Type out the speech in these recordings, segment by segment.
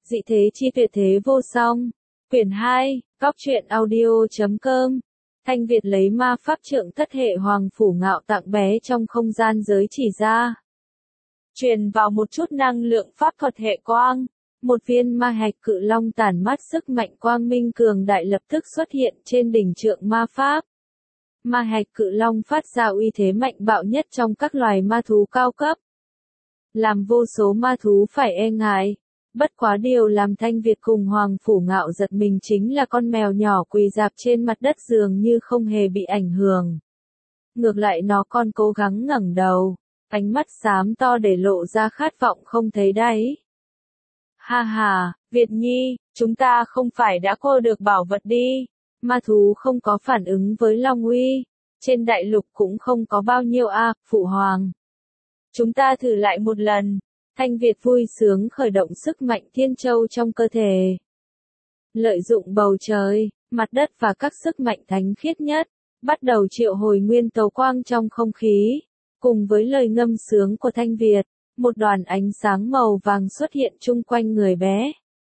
Dị thế chi tuyệt thế vô song. Quyển 2, Cóc truyện audio.com. Thanh Việt lấy ma pháp trượng thất hệ Hoàng Phủ Ngạo tặng bé trong không gian giới chỉ ra. Truyền vào một chút năng lượng pháp thuật hệ quang. Một viên ma hạch cự long tản mát sức mạnh quang minh cường đại lập tức xuất hiện trên đỉnh trượng ma pháp. Ma hạch cự long phát ra uy thế mạnh bạo nhất trong các loài ma thú cao cấp. Làm vô số ma thú phải e ngại. Bất quá điều làm Thanh Việt cùng Hoàng Phủ Ngạo giật mình chính là con mèo nhỏ quỳ rạp trên mặt đất dường như không hề bị ảnh hưởng. Ngược lại nó còn cố gắng ngẩng đầu, ánh mắt xám to để lộ ra khát vọng không thấy đáy. Ha ha, Việt Nhi, chúng ta không phải đã cô được bảo vật đi. Ma thú không có phản ứng với Long Uy. Trên đại lục cũng không có bao nhiêu Phụ Hoàng. Chúng ta thử lại một lần. Thanh Việt vui sướng khởi động sức mạnh thiên châu trong cơ thể. Lợi dụng bầu trời, mặt đất và các sức mạnh thánh khiết nhất, bắt đầu triệu hồi nguyên tố quang trong không khí. Cùng với lời ngâm sướng của Thanh Việt, một đoàn ánh sáng màu vàng xuất hiện chung quanh người bé.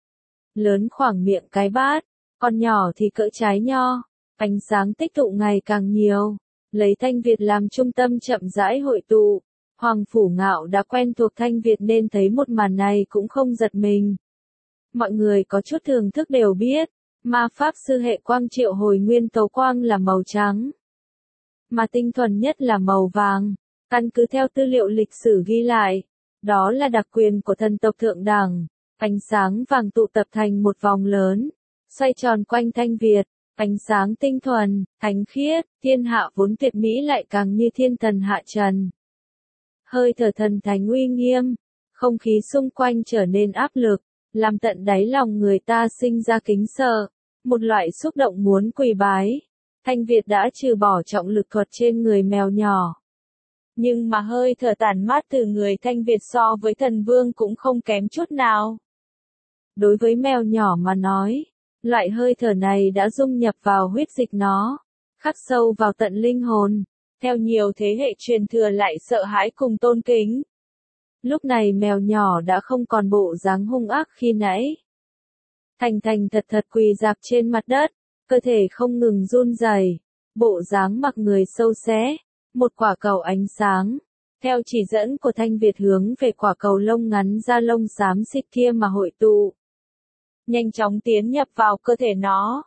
Lớn khoảng miệng cái bát, còn nhỏ thì cỡ trái nho, ánh sáng tích tụ ngày càng nhiều, lấy Thanh Việt làm trung tâm chậm rãi hội tụ. Hoàng Phủ Ngạo đã quen thuộc Thanh Việt nên thấy một màn này cũng không giật mình. Mọi người có chút thưởng thức đều biết, ma pháp sư hệ quang triệu hồi nguyên tố quang là màu trắng, mà tinh thuần nhất là màu vàng. Căn cứ theo tư liệu lịch sử ghi lại, đó là đặc quyền của thần tộc thượng đẳng. Ánh sáng vàng tụ tập thành một vòng lớn, xoay tròn quanh Thanh Việt. Ánh sáng tinh thuần, thánh khiết, thiên hạ vốn tuyệt mỹ lại càng như thiên thần hạ trần. Hơi thở thần thánh uy nghiêm, không khí xung quanh trở nên áp lực, làm tận đáy lòng người ta sinh ra kính sợ, một loại xúc động muốn quỳ bái. Thanh Việt đã trừ bỏ trọng lực thuật trên người mèo nhỏ. Nhưng mà hơi thở tản mát từ người Thanh Việt so với thần vương cũng không kém chút nào. Đối với mèo nhỏ mà nói, loại hơi thở này đã dung nhập vào huyết dịch nó, khắc sâu vào tận linh hồn. Theo nhiều thế hệ truyền thừa lại sợ hãi cùng tôn kính. Lúc này mèo nhỏ đã không còn bộ dáng hung ác khi nãy. Thành thành thật thật quỳ rạp trên mặt đất, cơ thể không ngừng run rẩy, bộ dáng mặc người sâu xé, một quả cầu ánh sáng. Theo chỉ dẫn của Thanh Việt hướng về quả cầu lông ngắn da lông xám xịt kia mà hội tụ. Nhanh chóng tiến nhập vào cơ thể nó.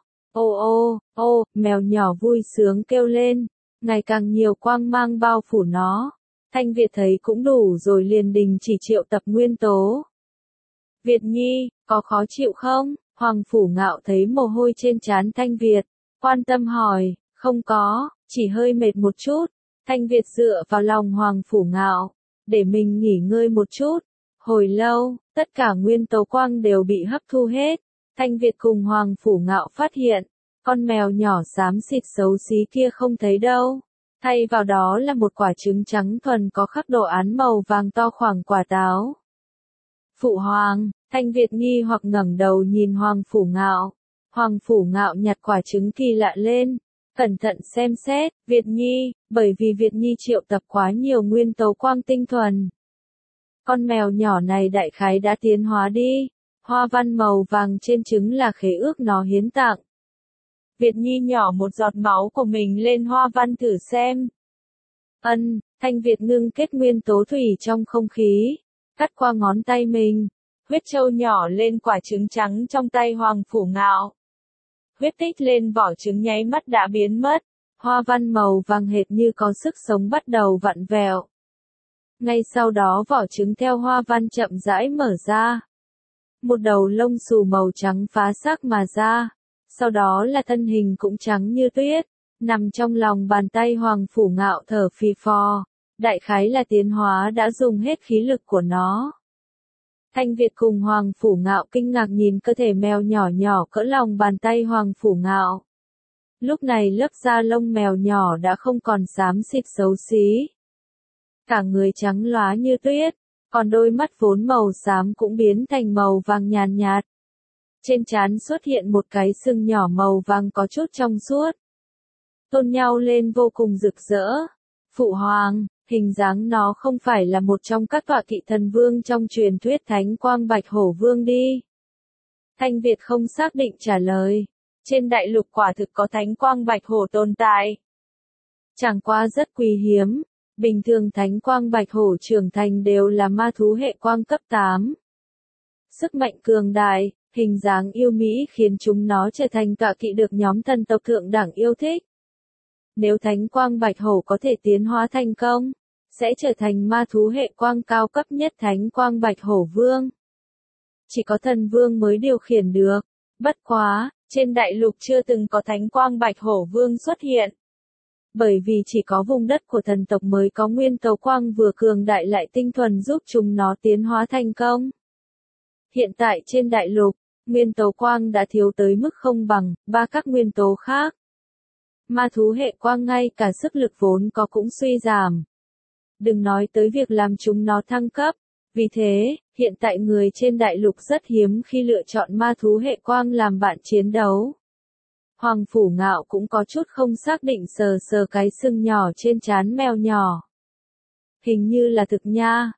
Ô, mèo nhỏ vui sướng kêu lên. Ngày càng nhiều quang mang bao phủ nó. Thanh Việt thấy cũng đủ rồi liền đình chỉ triệu tập nguyên tố. Việt Nhi, có khó chịu không? Hoàng Phủ Ngạo thấy mồ hôi trên trán Thanh Việt, quan tâm hỏi, không có, chỉ hơi mệt một chút. Thanh Việt dựa vào lòng Hoàng Phủ Ngạo, để mình nghỉ ngơi một chút. Hồi lâu, tất cả nguyên tố quang đều bị hấp thu hết. Thanh Việt cùng Hoàng Phủ Ngạo phát hiện, con mèo nhỏ xám xịt xấu xí kia không thấy đâu. Thay vào đó là một quả trứng trắng thuần có khắc đồ án màu vàng to khoảng quả táo. Phụ Hoàng, Thanh Việt nghi hoặc ngẩng đầu nhìn Hoàng Phủ Ngạo. Hoàng Phủ Ngạo nhặt quả trứng kỳ lạ lên, cẩn thận xem xét, Việt Nhi, bởi vì Việt Nhi triệu tập quá nhiều nguyên tố quang tinh thuần. Con mèo nhỏ này đại khái đã tiến hóa đi, hoa văn màu vàng trên trứng là khế ước nó hiến tặng. Việt Nhi nhỏ một giọt máu của mình lên hoa văn thử xem. Thanh Việt ngưng kết nguyên tố thủy trong không khí, cắt qua ngón tay mình, huyết châu nhỏ lên quả trứng trắng trong tay Hoàng Phủ Ngạo. Huyết tích lên vỏ trứng nháy mắt đã biến mất, hoa văn màu vàng hệt như có sức sống bắt đầu vặn vẹo. Ngay sau đó vỏ trứng theo hoa văn chậm rãi mở ra. Một đầu lông xù màu trắng phá xác mà ra. Sau đó là thân hình cũng trắng như tuyết, nằm trong lòng bàn tay Hoàng Phủ Ngạo thở phì phò, đại khái là tiến hóa đã dùng hết khí lực của nó. Thanh Việt cùng Hoàng Phủ Ngạo kinh ngạc nhìn cơ thể mèo nhỏ nhỏ cỡ lòng bàn tay Hoàng Phủ Ngạo. Lúc này lớp da lông mèo nhỏ đã không còn xám xịt xấu xí. Cả người trắng lóa như tuyết, còn đôi mắt vốn màu xám cũng biến thành màu vàng nhàn nhạt. Trên trán xuất hiện một cái sừng nhỏ màu vàng có chút trong suốt. Tôn nhau lên vô cùng rực rỡ. Phụ Hoàng, hình dáng nó không phải là một trong các tọa kỵ thần vương trong truyền thuyết Thánh Quang Bạch Hổ Vương đi. Thanh Việt không xác định trả lời. Trên đại lục quả thực có thánh quang bạch hổ tồn tại. Chẳng qua rất quý hiếm. Bình thường thánh quang bạch hổ trưởng thành đều là ma thú hệ quang cấp 8. Sức mạnh cường đại, hình dáng yêu mỹ khiến chúng nó trở thành tọa kỵ được nhóm thần tộc thượng đẳng yêu thích. Nếu thánh quang bạch hổ có thể tiến hóa thành công, sẽ trở thành ma thú hệ quang cao cấp nhất thánh quang bạch hổ vương. Chỉ có thần vương mới điều khiển được. Bất quá, trên đại lục chưa từng có thánh quang bạch hổ vương xuất hiện. Bởi vì chỉ có vùng đất của thần tộc mới có nguyên tố quang vừa cường đại lại tinh thuần giúp chúng nó tiến hóa thành công. Hiện tại trên đại lục, nguyên tố quang đã thiếu tới mức không bằng ba các nguyên tố khác. Ma thú hệ quang ngay cả sức lực vốn có cũng suy giảm. Đừng nói tới việc làm chúng nó thăng cấp. Vì thế, hiện tại người trên đại lục rất hiếm khi lựa chọn ma thú hệ quang làm bạn chiến đấu. Hoàng Phủ Ngạo cũng có chút không xác định sờ sờ cái sưng nhỏ trên trán mèo nhỏ. Hình như là thực nha.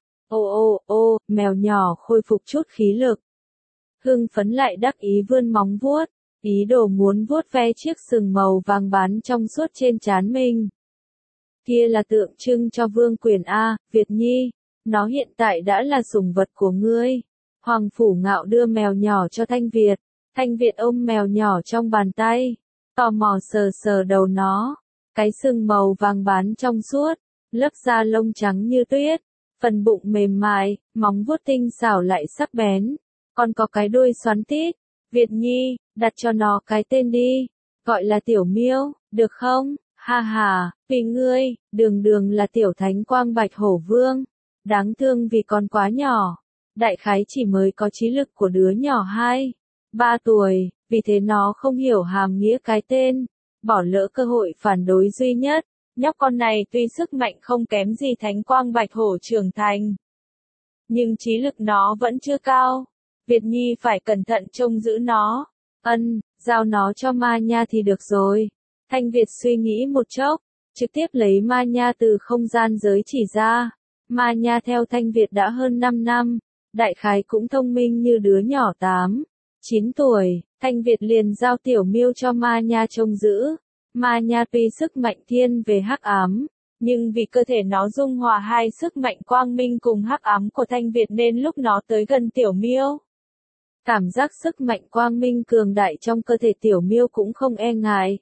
Ô, mèo nhỏ khôi phục chút khí lực. Hưng phấn lại đắc ý vươn móng vuốt, ý đồ muốn vuốt ve chiếc sừng màu vàng bán trong suốt trên trán mình. Kia là tượng trưng cho vương quyền A, Việt Nhi. Nó hiện tại đã là sủng vật của ngươi. Hoàng Phủ Ngạo đưa mèo nhỏ cho Thanh Việt. Thanh Việt ôm mèo nhỏ trong bàn tay. Tò mò sờ sờ đầu nó. Cái sừng màu vàng bán trong suốt. Lớp da lông trắng như tuyết. Phần bụng mềm mại, móng vuốt tinh xảo lại sắc bén. Còn có cái đuôi xoắn tít. Việt Nhi, đặt cho nó cái tên đi. Gọi là Tiểu Miêu, được không? Ha ha, vì ngươi, đường là tiểu thánh quang bạch hổ vương. Đáng thương vì con quá nhỏ. Đại khái chỉ mới có trí lực của đứa nhỏ 2-3 tuổi, vì thế nó không hiểu hàm nghĩa cái tên. Bỏ lỡ cơ hội phản đối duy nhất. Nhóc con này tuy sức mạnh không kém gì thánh quang bạch hổ trưởng thành. Nhưng trí lực nó vẫn chưa cao. Việt Nhi phải cẩn thận trông giữ nó. Giao nó cho Ma Nha thì được rồi. Thanh Việt suy nghĩ một chốc, trực tiếp lấy Ma Nha từ không gian giới chỉ ra. Ma Nha theo Thanh Việt đã hơn 5 năm, đại khái cũng thông minh như đứa nhỏ 8-9 tuổi, Thanh Việt liền giao Tiểu Miêu cho Ma Nha trông giữ. Ma Nha tuy sức mạnh thiên về hắc ám, nhưng vì cơ thể nó dung hòa hai sức mạnh quang minh cùng hắc ám của Thanh Việt nên lúc nó tới gần Tiểu Miêu, cảm giác sức mạnh quang minh cường đại trong cơ thể Tiểu Miêu cũng không e ngại.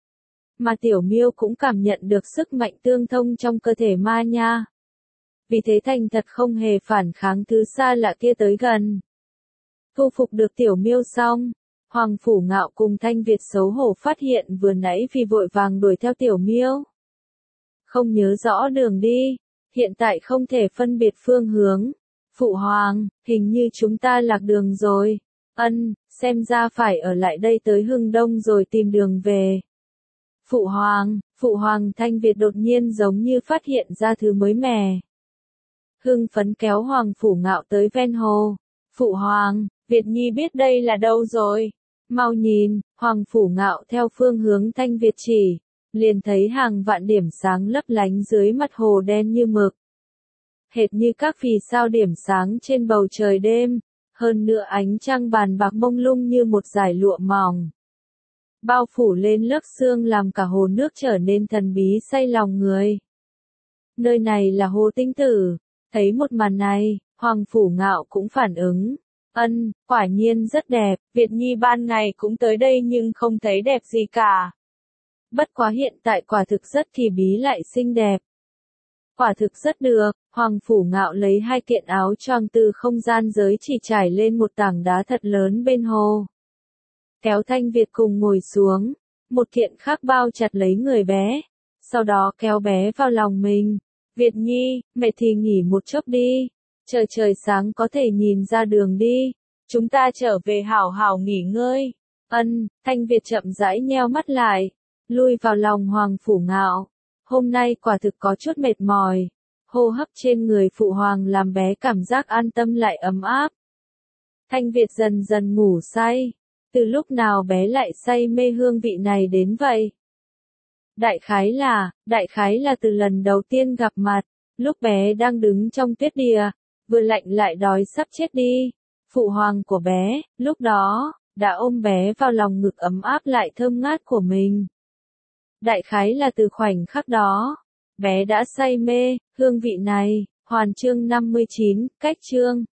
Mà Tiểu Miêu cũng cảm nhận được sức mạnh tương thông trong cơ thể Ma Nha. Vì thế thành thật không hề phản kháng thứ xa lạ kia tới gần. Thu phục được Tiểu Miêu xong, Hoàng Phủ Ngạo cùng Thanh Việt xấu hổ phát hiện vừa nãy vì vội vàng đuổi theo Tiểu Miêu. Không nhớ rõ đường đi, hiện tại không thể phân biệt phương hướng. Phụ Hoàng, hình như chúng ta lạc đường rồi. Xem ra phải ở lại đây tới Hưng Đông rồi tìm đường về. Phụ Hoàng Thanh Việt đột nhiên giống như phát hiện ra thứ mới mẻ. Hưng phấn kéo Hoàng Phủ Ngạo tới ven hồ. Phụ Hoàng, Việt Nhi biết đây là đâu rồi. Mau nhìn, Hoàng Phủ Ngạo theo phương hướng Thanh Việt chỉ, liền thấy hàng vạn điểm sáng lấp lánh dưới mặt hồ đen như mực. Hệt như các vì sao điểm sáng trên bầu trời đêm, hơn nữa ánh trăng bàn bạc mông lung như một dải lụa mỏng. Bao phủ lên lớp sương làm cả hồ nước trở nên thần bí say lòng người. Nơi này là hồ Tinh Tử. Thấy một màn này, Hoàng Phủ Ngạo cũng phản ứng. Quả nhiên rất đẹp, Việt Nhi ban ngày cũng tới đây nhưng không thấy đẹp gì cả. Bất quá hiện tại quả thực rất kỳ bí lại xinh đẹp. Quả thực rất được, Hoàng Phủ Ngạo lấy 2 kiện áo choàng từ không gian giới chỉ trải lên một tảng đá thật lớn bên hồ. Kéo Thanh Việt cùng ngồi xuống, một kiện khác bao chặt lấy người bé, sau đó kéo bé vào lòng mình. Việt Nhi, mẹ thì nghỉ một chốc đi, trời sáng có thể nhìn ra đường đi, chúng ta trở về hảo hảo nghỉ ngơi. Thanh Việt chậm rãi nheo mắt lại, lui vào lòng Hoàng Phủ Ngạo. Hôm nay quả thực có chút mệt mỏi, hô hấp trên người Phụ Hoàng làm bé cảm giác an tâm lại ấm áp. Thanh Việt dần dần ngủ say, từ lúc nào bé lại say mê hương vị này đến vậy? Đại khái là từ lần đầu tiên gặp mặt, lúc bé đang đứng trong tuyết địa, vừa lạnh lại đói sắp chết đi. Phụ hoàng của bé, lúc đó, đã ôm bé vào lòng ngực ấm áp lại thơm ngát của mình. Đại khái là từ khoảnh khắc đó, bé đã say mê hương vị này. Hoàn chương 59, cách chương